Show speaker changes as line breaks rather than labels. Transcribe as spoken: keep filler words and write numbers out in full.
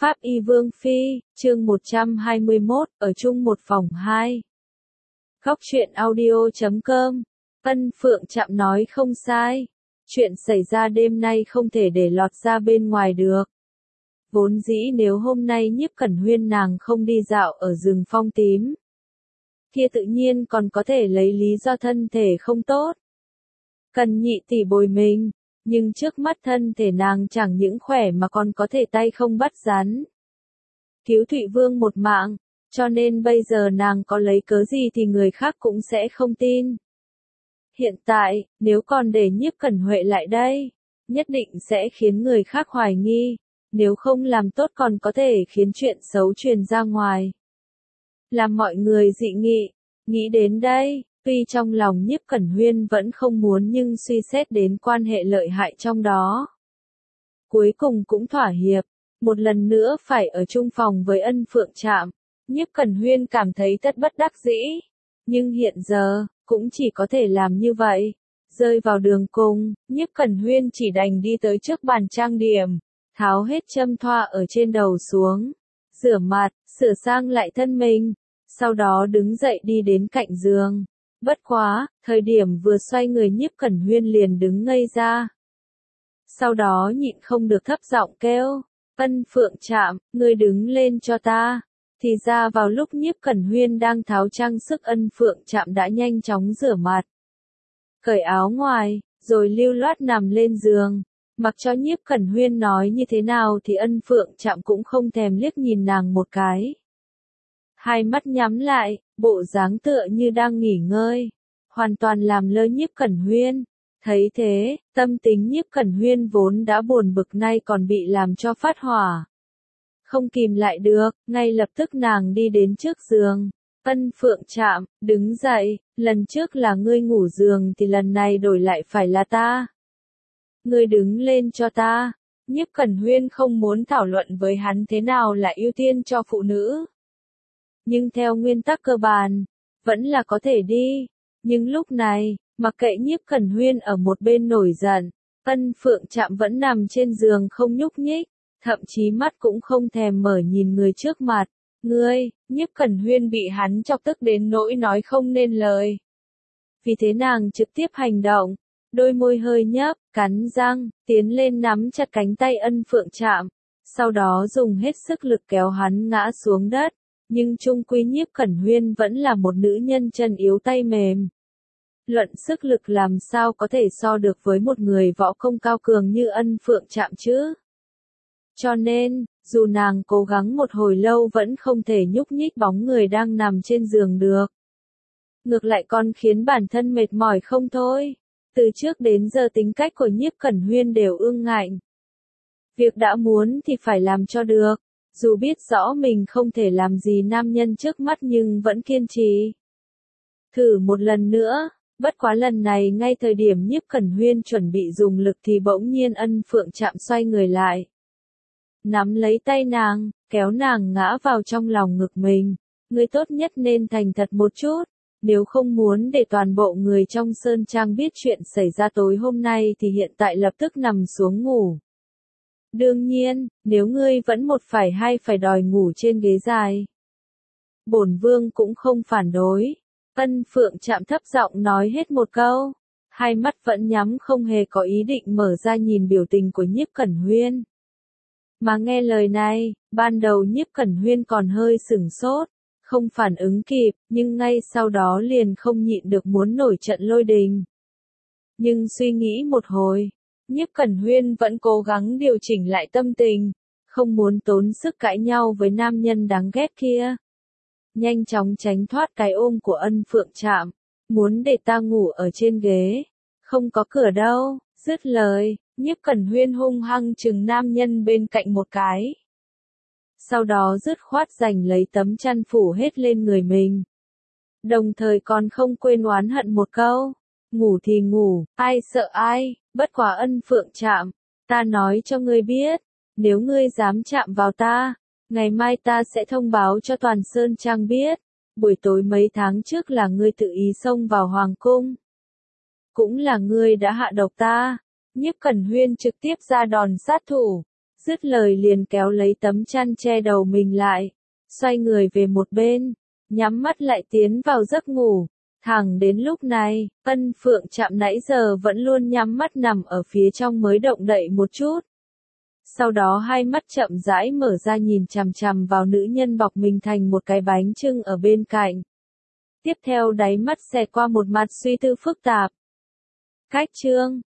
Pháp Y Vương Phi, chương một trăm hai mươi mốt, ở chung một phòng hai. Góc truyện audio chấm com. Ân Phượng Trạm nói không sai. Chuyện xảy ra đêm nay không thể để lọt ra bên ngoài được. Vốn dĩ nếu hôm nay Nhiếp Cẩn Huyên nàng không đi dạo ở rừng phong tím, kia tự nhiên còn có thể lấy lý do thân thể không tốt, cần nhị tỷ bồi mình. Nhưng trước mắt thân thể nàng chẳng những khỏe mà còn có thể tay không bắt rắn, cứu Thụy Vương một mạng, cho nên bây giờ nàng có lấy cớ gì thì người khác cũng sẽ không tin. Hiện tại, nếu còn để Nhiếp Cẩn Huệ lại đây, nhất định sẽ khiến người khác hoài nghi, nếu không làm tốt còn có thể khiến chuyện xấu truyền ra ngoài, làm mọi người dị nghị. Nghĩ đến đây, tuy trong lòng Nhiếp Cẩn Huyên vẫn không muốn nhưng suy xét đến quan hệ lợi hại trong đó, cuối cùng cũng thỏa hiệp. Một lần nữa phải ở chung phòng với Ân Phượng Trạm, Nhiếp Cẩn Huyên cảm thấy tất bất đắc dĩ, nhưng hiện giờ, cũng chỉ có thể làm như vậy. Rơi vào đường cùng, Nhiếp Cẩn Huyên chỉ đành đi tới trước bàn trang điểm, tháo hết châm thoa ở trên đầu xuống, rửa mặt, sửa sang lại thân mình, sau đó đứng dậy đi đến cạnh giường. Bất quá, thời điểm vừa xoay người Nhiếp Cẩn Huyên liền đứng ngây ra. Sau đó nhịn không được thấp giọng kêu, Ân Phượng Trạm, ngươi đứng lên cho ta. Thì ra vào lúc Nhiếp Cẩn Huyên đang tháo trang sức, Ân Phượng Trạm đã nhanh chóng rửa mặt, cởi áo ngoài, rồi lưu loát nằm lên giường. Mặc cho Nhiếp Cẩn Huyên nói như thế nào thì Ân Phượng Trạm cũng không thèm liếc nhìn nàng một cái. Hai mắt nhắm lại, bộ dáng tựa như đang nghỉ ngơi, hoàn toàn làm lơ Nhiếp Cẩn Huyên. Thấy thế, tâm tính Nhiếp Cẩn Huyên vốn đã buồn bực nay còn bị làm cho phát hỏa. Không kìm lại được, ngay lập tức nàng đi đến trước giường. Ân Phượng Trạm, đứng dậy, lần trước là ngươi ngủ giường thì lần này đổi lại phải là ta. Ngươi đứng lên cho ta. Nhiếp Cẩn Huyên không muốn thảo luận với hắn thế nào là ưu tiên cho phụ nữ, nhưng theo nguyên tắc cơ bản, vẫn là có thể đi. Nhưng lúc này, mặc kệ Nhiếp Cẩn Huyên ở một bên nổi giận, Ân Phượng Trạm vẫn nằm trên giường không nhúc nhích, thậm chí mắt cũng không thèm mở nhìn người trước mặt. Ngươi, Nhiếp Cẩn Huyên bị hắn chọc tức đến nỗi nói không nên lời. Vì thế nàng trực tiếp hành động, đôi môi hơi nhấp, cắn răng, tiến lên nắm chặt cánh tay Ân Phượng Trạm, sau đó dùng hết sức lực kéo hắn ngã xuống đất. Nhưng chung quy Nhiếp Cẩn Huyên vẫn là một nữ nhân chân yếu tay mềm. Luận sức lực làm sao có thể so được với một người võ công cao cường như Ân Phượng Trạm chứ. Cho nên, dù nàng cố gắng một hồi lâu vẫn không thể nhúc nhích bóng người đang nằm trên giường được. Ngược lại còn khiến bản thân mệt mỏi không thôi. Từ trước đến giờ tính cách của Nhiếp Cẩn Huyên đều ương ngạnh. Việc đã muốn thì phải làm cho được. Dù biết rõ mình không thể làm gì nam nhân trước mắt nhưng vẫn kiên trì. Thử một lần nữa, bất quá lần này ngay thời điểm Nhiếp Cẩn Huyên chuẩn bị dùng lực thì bỗng nhiên Ân Phượng Trạm xoay người lại, nắm lấy tay nàng, kéo nàng ngã vào trong lòng ngực mình. Ngươi tốt nhất nên thành thật một chút, nếu không muốn để toàn bộ người trong Sơn Trang biết chuyện xảy ra tối hôm nay thì hiện tại lập tức nằm xuống ngủ. Đương nhiên, nếu ngươi vẫn một phải hai phải đòi ngủ trên ghế dài, bổn vương cũng không phản đối. Ân Phượng Trạm thấp giọng nói hết một câu, hai mắt vẫn nhắm không hề có ý định mở ra nhìn biểu tình của Nhiếp Cẩn Huyên. Mà nghe lời này, ban đầu Nhiếp Cẩn Huyên còn hơi sửng sốt, không phản ứng kịp, nhưng ngay sau đó liền không nhịn được muốn nổi trận lôi đình. Nhưng suy nghĩ một hồi, Nhiếp Cẩn Huyên vẫn cố gắng điều chỉnh lại tâm tình, không muốn tốn sức cãi nhau với nam nhân đáng ghét kia. Nhanh chóng tránh thoát cái ôm của Ân Phượng Trạm, muốn để ta ngủ ở trên ghế, không có cửa đâu. Dứt lời, Nhiếp Cẩn Huyên hung hăng chừng nam nhân bên cạnh một cái. Sau đó dứt khoát giành lấy tấm chăn phủ hết lên người mình. Đồng thời còn không quên oán hận một câu. Ngủ thì ngủ, ai sợ ai, bất quá Ân Phượng Trạm, ta nói cho ngươi biết, nếu ngươi dám chạm vào ta, ngày mai ta sẽ thông báo cho toàn Sơn Trang biết, buổi tối mấy tháng trước là ngươi tự ý xông vào Hoàng Cung. Cũng là ngươi đã hạ độc ta. Nhiếp Cẩn Huyên trực tiếp ra đòn sát thủ, Dứt lời liền kéo lấy tấm chăn che đầu mình lại, xoay người về một bên, nhắm mắt lại tiến vào giấc ngủ. Thẳng đến lúc này, Ân Phượng Trạm nãy giờ vẫn luôn nhắm mắt nằm ở phía trong mới động đậy một chút. Sau đó hai mắt chậm rãi mở ra nhìn chằm chằm vào nữ nhân bọc mình thành một cái bánh chưng ở bên cạnh. Tiếp theo đáy mắt xẹt qua một mặt suy tư phức tạp. Cách chương